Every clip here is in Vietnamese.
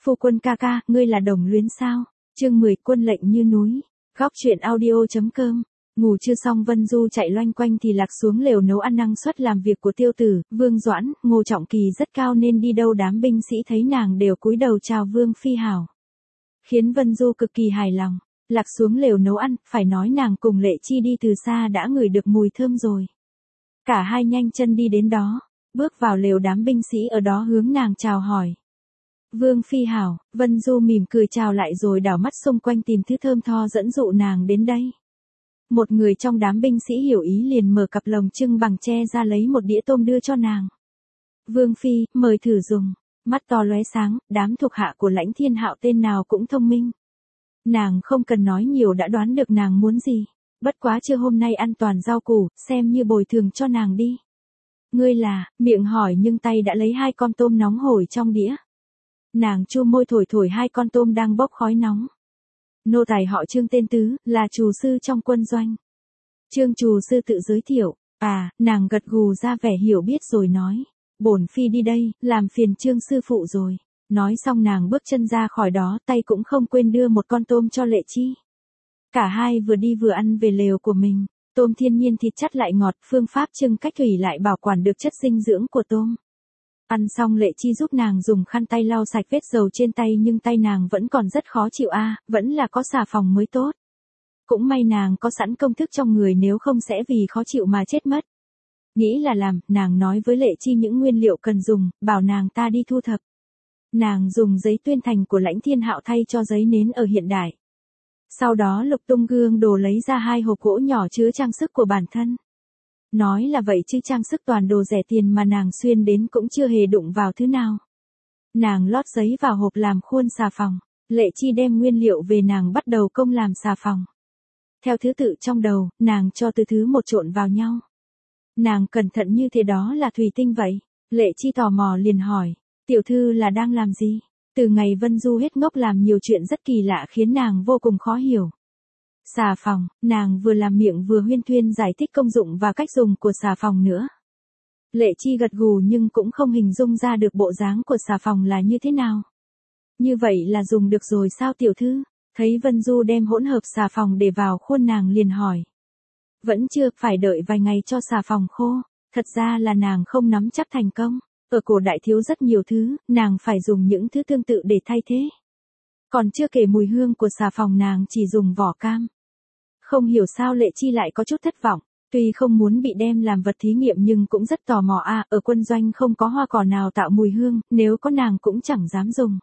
Phu quân ca ca, ngươi là Đồng Luyến sao? Chương 10 Quân lệnh như núi. Góc truyện audio.com. Ngủ chưa xong Vân Du chạy loanh quanh thì lạc xuống lều nấu ăn năng suất làm việc của Tiêu Tử, Vương Doãn, Ngô Trọng Kỳ rất cao nên đi đâu đám binh sĩ thấy nàng đều cúi đầu chào Vương Phi hảo. Khiến Vân Du cực kỳ hài lòng. Lạc xuống lều nấu ăn, phải nói nàng cùng Lệ Chi đi từ xa đã ngửi được mùi thơm rồi. Cả hai nhanh chân đi đến đó, bước vào lều đám binh sĩ ở đó hướng nàng chào hỏi. Vương Phi hảo, Vân Du mỉm cười chào lại rồi đảo mắt xung quanh tìm thứ thơm tho dẫn dụ nàng đến đây. Một người trong đám binh sĩ hiểu ý liền mở cặp lồng trưng bằng tre ra lấy một đĩa tôm đưa cho nàng. Vương Phi, mời thử dùng. Mắt to lóe sáng, đám thuộc hạ của Lãnh Thiên Hạo tên nào cũng thông minh. Nàng không cần nói nhiều đã đoán được nàng muốn gì. Bất quá trưa hôm nay ăn toàn rau củ, xem như bồi thường cho nàng đi. Ngươi là, miệng hỏi nhưng tay đã lấy 2 con tôm nóng hổi trong đĩa. Nàng chu môi thổi thổi 2 con tôm đang bốc khói nóng. Nô tài họ Trương tên Tứ, là trù sư trong quân doanh. Trương trù sư tự giới thiệu, nàng gật gù ra vẻ hiểu biết rồi nói. Bổn Phi đi đây, làm phiền Trương sư phụ rồi. Nói xong nàng bước chân ra khỏi đó, tay cũng không quên đưa một con tôm cho Lệ Chi. Cả hai vừa đi vừa ăn về lều của mình. Tôm thiên nhiên thịt chắt lại ngọt, phương pháp trưng cách thủy lại bảo quản được chất dinh dưỡng của tôm. Ăn xong Lệ Chi giúp nàng dùng khăn tay lau sạch vết dầu trên tay nhưng tay nàng vẫn còn rất khó chịu vẫn là có xà phòng mới tốt. Cũng may nàng có sẵn công thức trong người nếu không sẽ vì khó chịu mà chết mất. Nghĩ là làm, nàng nói với Lệ Chi những nguyên liệu cần dùng, bảo nàng ta đi thu thập. Nàng dùng giấy tuyên thành của Lãnh Thiên Hạo thay cho giấy nến ở hiện đại. Sau đó lục tung gương đồ lấy ra 2 hộp gỗ nhỏ chứa trang sức của bản thân. Nói là vậy chứ trang sức toàn đồ rẻ tiền mà nàng xuyên đến cũng chưa hề đụng vào thứ nào. Nàng lót giấy vào hộp làm khuôn xà phòng. Lệ Chi đem nguyên liệu về nàng bắt đầu công làm xà phòng. Theo thứ tự trong đầu, nàng cho từ thứ một trộn vào nhau. Nàng cẩn thận như thế đó là thủy tinh vậy. Lệ Chi tò mò liền hỏi, tiểu thư là đang làm gì? Từ ngày Vân Du hết ngốc làm nhiều chuyện rất kỳ lạ khiến nàng vô cùng khó hiểu. Xà phòng, nàng vừa làm miệng vừa huyên thuyên giải thích công dụng và cách dùng của xà phòng nữa. Lệ Chi gật gù nhưng cũng không hình dung ra được bộ dáng của xà phòng là như thế nào. Như vậy là dùng được rồi sao tiểu thư? Thấy Vân Du đem hỗn hợp xà phòng để vào khuôn nàng liền hỏi. Vẫn chưa, phải đợi vài ngày cho xà phòng khô. Thật ra là nàng không nắm chắc thành công. Ở cổ đại thiếu rất nhiều thứ, nàng phải dùng những thứ tương tự để thay thế. Còn chưa kể mùi hương của xà phòng nàng chỉ dùng vỏ cam. Không hiểu sao Lệ Chi lại có chút thất vọng. Tuy không muốn bị đem làm vật thí nghiệm nhưng cũng rất tò mò ở quân doanh không có hoa cỏ nào tạo mùi hương, nếu có nàng cũng chẳng dám dùng.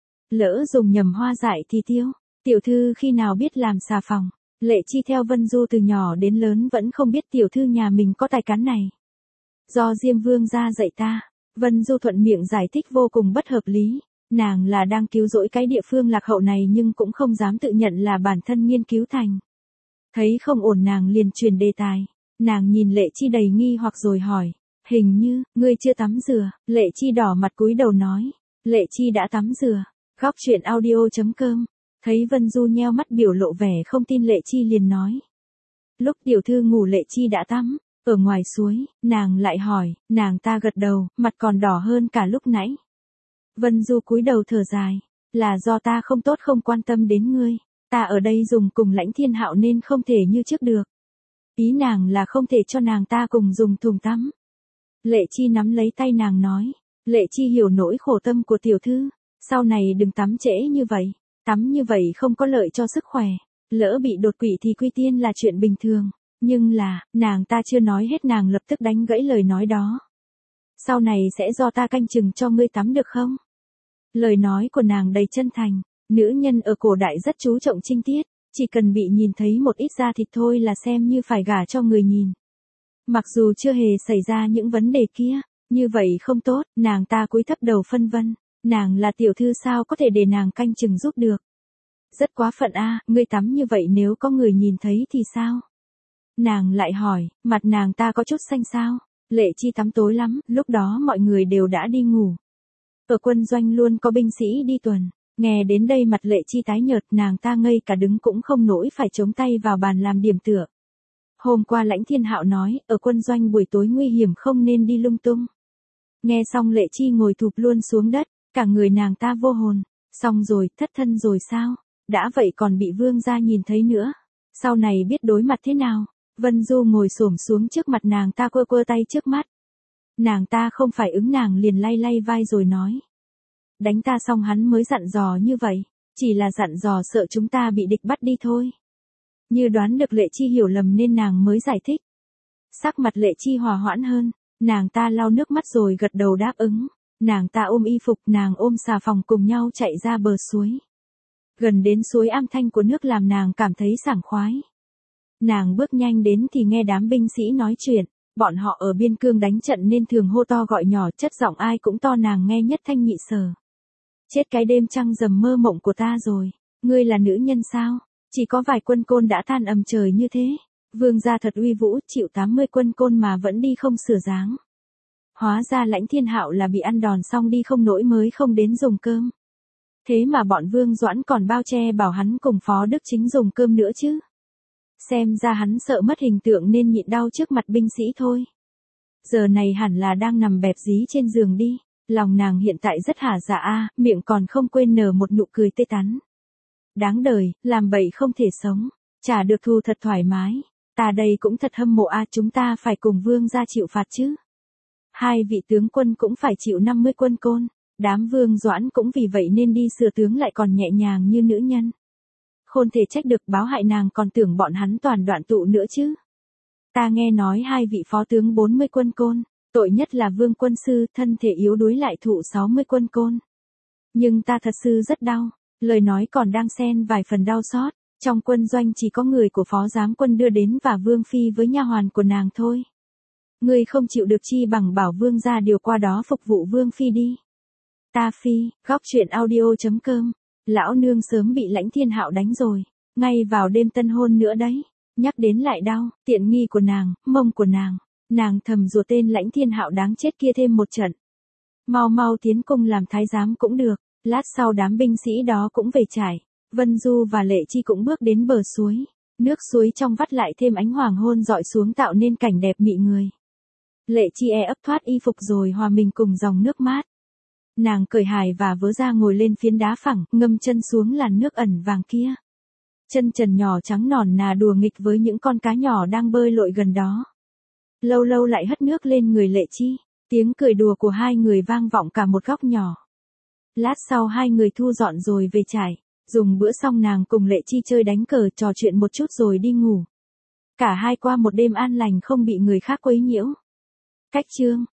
Lỡ dùng nhầm hoa dại thì tiêu. Tiểu thư khi nào biết làm xà phòng? Lệ Chi theo Vân Du từ nhỏ đến lớn vẫn không biết tiểu thư nhà mình có tài cán này. Do Diêm Vương gia dạy ta. Vân Du thuận miệng giải thích vô cùng bất hợp lý. Nàng là đang cứu rỗi cái địa phương lạc hậu này nhưng cũng không dám tự nhận là bản thân nghiên cứu thành. Thấy không ổn nàng liền truyền đề tài. Nàng nhìn Lệ Chi đầy nghi hoặc rồi hỏi. Hình như, ngươi chưa tắm rửa. Lệ Chi đỏ mặt cúi đầu nói. Lệ Chi đã tắm rửa. Góc truyện audio.com. Thấy Vân Du nheo mắt biểu lộ vẻ không tin Lệ Chi liền nói. Lúc tiểu thư ngủ Lệ Chi đã tắm. Ở ngoài suối, nàng lại hỏi, nàng ta gật đầu, mặt còn đỏ hơn cả lúc nãy. Vân Du cúi đầu thở dài. Là do ta không tốt không quan tâm đến ngươi. Ta ở đây dùng cùng Lãnh Thiên Hạo nên không thể như trước được. Ý nàng là không thể cho nàng ta cùng dùng thùng tắm. Lệ Chi nắm lấy tay nàng nói. Lệ Chi hiểu nỗi khổ tâm của tiểu thư. Sau này đừng tắm trễ như vậy. Tắm như vậy không có lợi cho sức khỏe. Lỡ bị đột quỵ thì quy tiên là chuyện bình thường. Nhưng là, nàng ta chưa nói hết nàng lập tức đánh gãy lời nói đó. Sau này sẽ do ta canh chừng cho ngươi tắm được không? Lời nói của nàng đầy chân thành. Nữ nhân ở cổ đại rất chú trọng trinh tiết. Chỉ cần bị nhìn thấy một ít da thịt thôi là xem như phải gả cho người nhìn. Mặc dù chưa hề xảy ra những vấn đề kia. Như vậy không tốt, nàng ta cúi thấp đầu phân vân. Nàng là tiểu thư sao có thể để nàng canh chừng giúp được. Rất quá phận ngươi tắm như vậy nếu có người nhìn thấy thì sao? Nàng lại hỏi, mặt nàng ta có chút xanh sao? Lệ Chi tắm tối lắm, lúc đó mọi người đều đã đi ngủ. Ở quân doanh luôn có binh sĩ đi tuần. Nghe đến đây mặt Lệ Chi tái nhợt, nàng ta ngây cả đứng cũng không nổi phải chống tay vào bàn làm điểm tựa. Hôm qua Lãnh Thiên Hạo nói, ở quân doanh buổi tối nguy hiểm không nên đi lung tung. Nghe xong Lệ Chi ngồi thụp luôn xuống đất, cả người nàng ta vô hồn. Xong rồi, thất thân rồi sao? Đã vậy còn bị vương gia nhìn thấy nữa. Sau này biết đối mặt thế nào? Vân Du ngồi xổm xuống trước mặt nàng ta quơ quơ tay trước mắt. Nàng ta không phải ứng, nàng liền lay lay vai rồi nói. Đánh ta xong hắn mới dặn dò như vậy, chỉ là dặn dò sợ chúng ta bị địch bắt đi thôi. Như đoán được Lệ Chi hiểu lầm nên nàng mới giải thích. Sắc mặt Lệ Chi hòa hoãn hơn, nàng ta lau nước mắt rồi gật đầu đáp ứng. Nàng ta ôm y phục, nàng ôm xà phòng cùng nhau chạy ra bờ suối. Gần đến suối, âm thanh của nước làm nàng cảm thấy sảng khoái. Nàng bước nhanh đến thì nghe đám binh sĩ nói chuyện, bọn họ ở biên cương đánh trận nên thường hô to gọi nhỏ, chất giọng ai cũng to, nàng nghe nhất thanh nhị sở. Chết cái đêm trăng rằm mơ mộng của ta rồi, ngươi là nữ nhân sao? Chỉ có vài quân côn đã than ầm trời như thế. Vương gia thật uy vũ, chịu 80 quân côn mà vẫn đi không sửa dáng. Hóa ra Lãnh Thiên Hạo là bị ăn đòn xong đi không nổi mới không đến dùng cơm. Thế mà bọn Vương Doãn còn bao che bảo hắn cùng Phó Đức Chính dùng cơm nữa chứ. Xem ra hắn sợ mất hình tượng nên nhịn đau trước mặt binh sĩ thôi. Giờ này hẳn là đang nằm bẹp dí trên giường đi. Lòng nàng hiện tại rất hả dạ a, miệng còn không quên nở một nụ cười tê tắn. Đáng đời, làm bậy không thể sống. Trả được thù thật thoải mái. Ta đây cũng thật hâm mộ a, chúng ta phải cùng Vương gia chịu phạt chứ. Hai vị tướng quân cũng phải chịu 50 quân côn. Đám Vương Doãn cũng vì vậy nên đi sửa tướng lại còn nhẹ nhàng như nữ nhân. Khôn thể trách được, báo hại nàng còn tưởng bọn hắn toàn đoạn tụ nữa chứ. Ta nghe nói hai vị phó tướng 40 quân côn, tội nhất là Vương quân sư thân thể yếu đuối lại thụ 60 quân côn. Nhưng ta thật sự rất đau, lời nói còn đang xen vài phần đau xót. Trong quân doanh chỉ có người của phó giám quân đưa đến và Vương phi với nha hoàn của nàng thôi. Ngươi không chịu được chi bằng bảo Vương gia điều qua đó phục vụ Vương phi đi. Ta phi, góc truyện audio.com. Lão nương sớm bị Lãnh Thiên Hạo đánh rồi, ngay vào đêm tân hôn nữa đấy. Nhắc đến lại đau, tiện nghi của nàng, mông của nàng thầm rủa tên Lãnh Thiên Hạo đáng chết kia thêm một trận. Mau mau tiến cung làm thái giám cũng được. Lát sau đám binh sĩ đó cũng về trại. Vân Du và Lệ Chi cũng bước đến bờ suối. Nước suối trong vắt lại thêm ánh hoàng hôn dọi xuống tạo nên cảnh đẹp mị người. Lệ Chi ấp thoát y phục rồi hòa mình cùng dòng nước mát. Nàng cởi hài và vớ ra ngồi lên phiến đá phẳng, ngâm chân xuống làn nước ẩn vàng kia. Chân trần nhỏ trắng nòn nà đùa nghịch với những con cá nhỏ đang bơi lội gần đó. Lâu lâu lại hất nước lên người Lệ Chi, tiếng cười đùa của hai người vang vọng cả một góc nhỏ. Lát sau hai người thu dọn rồi về trại, dùng bữa xong nàng cùng Lệ Chi chơi đánh cờ trò chuyện một chút rồi đi ngủ. Cả hai qua một đêm an lành không bị người khác quấy nhiễu. Cách chương